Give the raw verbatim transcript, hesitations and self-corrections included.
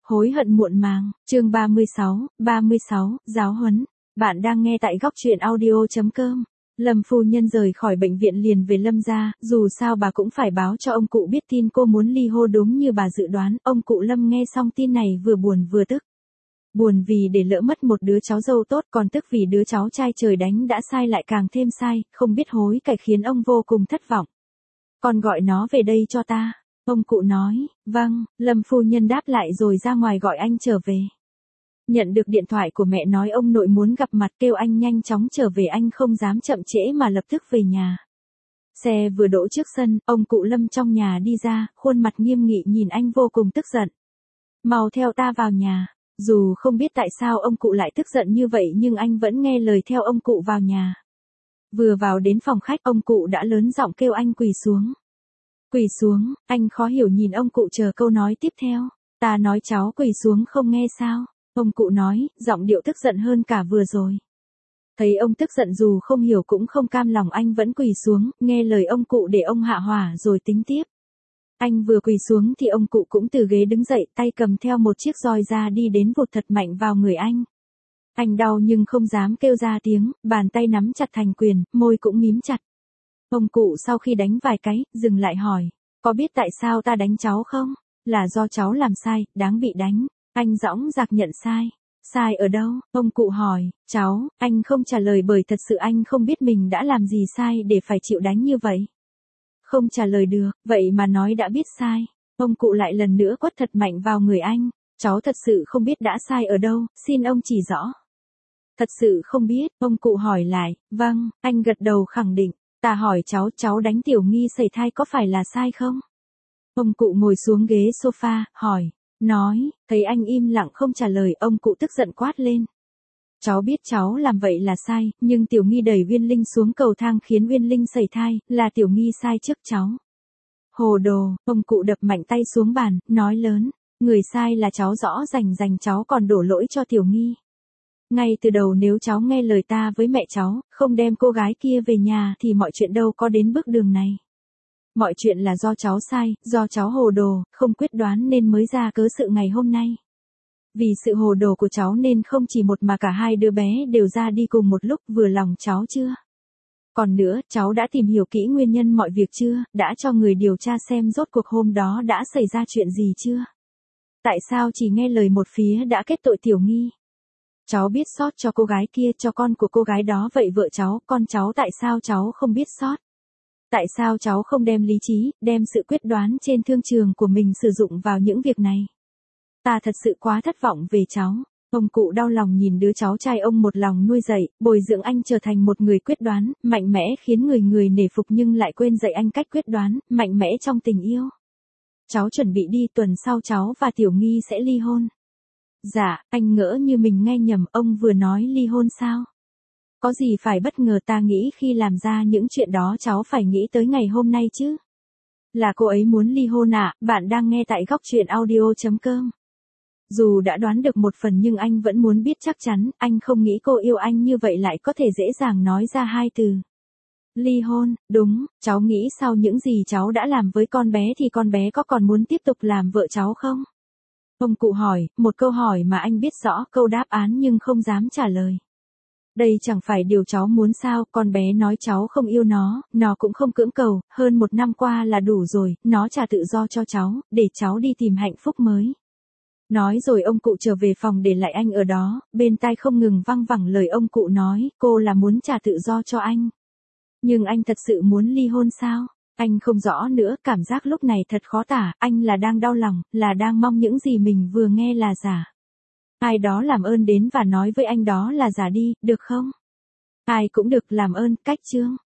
Hối hận muộn màng, chương ba mươi sáu, ba mươi sáu, giáo huấn. Bạn đang nghe tại góc truyện audio chấm com. Lâm phu nhân rời khỏi bệnh viện liền về Lâm gia, dù sao bà cũng phải báo cho ông cụ biết tin cô muốn ly hôn đúng như bà dự đoán. Ông cụ Lâm nghe xong tin này vừa buồn vừa tức. Buồn vì để lỡ mất một đứa cháu dâu tốt, còn tức vì đứa cháu trai trời đánh đã sai lại càng thêm sai, không biết hối cải khiến ông vô cùng thất vọng. Con gọi nó về đây cho ta. Ông cụ nói, vâng, Lâm phu nhân đáp lại rồi ra ngoài gọi anh trở về. Nhận được điện thoại của mẹ nói ông nội muốn gặp mặt, kêu anh nhanh chóng trở về, anh không dám chậm trễ mà lập tức về nhà. Xe vừa đỗ trước sân, ông cụ Lâm trong nhà đi ra, khuôn mặt nghiêm nghị nhìn anh vô cùng tức giận. Mau theo ta vào nhà. Dù không biết tại sao ông cụ lại tức giận như vậy nhưng anh vẫn nghe lời theo ông cụ vào nhà. Vừa vào đến phòng khách, ông cụ đã lớn giọng kêu anh quỳ xuống. Quỳ xuống, anh khó hiểu nhìn ông cụ chờ câu nói tiếp theo. Ta nói cháu quỳ xuống không nghe sao? Ông cụ nói, giọng điệu tức giận hơn cả vừa rồi. Thấy ông tức giận dù không hiểu cũng không cam lòng, anh vẫn quỳ xuống, nghe lời ông cụ để ông hạ hỏa rồi tính tiếp. Anh vừa quỳ xuống thì ông cụ cũng từ ghế đứng dậy, tay cầm theo một chiếc roi ra đi đến vụt thật mạnh vào người anh. Anh đau nhưng không dám kêu ra tiếng, bàn tay nắm chặt thành quyền, môi cũng mím chặt. Ông cụ sau khi đánh vài cái, dừng lại hỏi, có biết tại sao ta đánh cháu không? Là do cháu làm sai, đáng bị đánh. Anh dõng dạc nhận sai. Sai ở đâu? Ông cụ hỏi, cháu, anh không trả lời bởi thật sự anh không biết mình đã làm gì sai để phải chịu đánh như vậy. Không trả lời được, vậy mà nói đã biết sai. Ông cụ lại lần nữa quất thật mạnh vào người anh. Cháu thật sự không biết đã sai ở đâu, xin ông chỉ rõ. Thật sự không biết, ông cụ hỏi lại, vâng, anh gật đầu khẳng định. Ta hỏi cháu, cháu đánh Tiểu Nghi sẩy thai có phải là sai không? Ông cụ ngồi xuống ghế sofa, hỏi, nói, thấy anh im lặng không trả lời, ông cụ tức giận quát lên. Cháu biết cháu làm vậy là sai, nhưng Tiểu Nghi đẩy Uyên Linh xuống cầu thang khiến Uyên Linh sẩy thai, là Tiểu Nghi sai trước cháu. Hồ đồ, ông cụ đập mạnh tay xuống bàn, nói lớn, người sai là cháu, rõ rành rành cháu còn đổ lỗi cho Tiểu Nghi. Ngay từ đầu nếu cháu nghe lời ta với mẹ cháu, không đem cô gái kia về nhà thì mọi chuyện đâu có đến bước đường này. Mọi chuyện là do cháu sai, do cháu hồ đồ, không quyết đoán nên mới ra cớ sự ngày hôm nay. Vì sự hồ đồ của cháu nên không chỉ một mà cả hai đứa bé đều ra đi cùng một lúc, vừa lòng cháu chưa? Còn nữa, cháu đã tìm hiểu kỹ nguyên nhân mọi việc chưa, đã cho người điều tra xem rốt cuộc hôm đó đã xảy ra chuyện gì chưa? Tại sao chỉ nghe lời một phía đã kết tội Tiểu Nghi? Cháu biết sót cho cô gái kia, cho con của cô gái đó, vậy vợ cháu, con cháu tại sao cháu không biết sót? Tại sao cháu không đem lý trí, đem sự quyết đoán trên thương trường của mình sử dụng vào những việc này? Ta thật sự quá thất vọng về cháu. Ông cụ đau lòng nhìn đứa cháu trai ông một lòng nuôi dạy, bồi dưỡng anh trở thành một người quyết đoán, mạnh mẽ khiến người người nể phục nhưng lại quên dạy anh cách quyết đoán, mạnh mẽ trong tình yêu. Cháu chuẩn bị đi, tuần sau cháu và Tiểu Nghi sẽ ly hôn. Dạ, anh ngỡ như mình nghe nhầm, ông vừa nói ly hôn sao? Có gì phải bất ngờ, ta nghĩ khi làm ra những chuyện đó cháu phải nghĩ tới ngày hôm nay chứ. Là cô ấy muốn ly hôn à? Bạn đang nghe tại góc truyện audio chấm com. Dù đã đoán được một phần nhưng anh vẫn muốn biết chắc chắn, anh không nghĩ cô yêu anh như vậy lại có thể dễ dàng nói ra hai từ. Ly hôn, đúng, cháu nghĩ sau những gì cháu đã làm với con bé thì con bé có còn muốn tiếp tục làm vợ cháu không? Ông cụ hỏi, một câu hỏi mà anh biết rõ câu đáp án nhưng không dám trả lời. Đây chẳng phải điều cháu muốn sao? Con bé nói cháu không yêu nó, nó cũng không cưỡng cầu, hơn một năm qua là đủ rồi, nó trả tự do cho cháu, để cháu đi tìm hạnh phúc mới. Nói rồi ông cụ trở về phòng để lại anh ở đó, bên tai không ngừng văng vẳng lời ông cụ nói, cô là muốn trả tự do cho anh. Nhưng anh thật sự muốn ly hôn sao? Anh không rõ nữa, cảm giác lúc này thật khó tả, anh là đang đau lòng, là đang mong những gì mình vừa nghe là giả. Ai đó làm ơn đến và nói với anh đó là giả đi, được không? Ai cũng được, làm ơn, cách chương.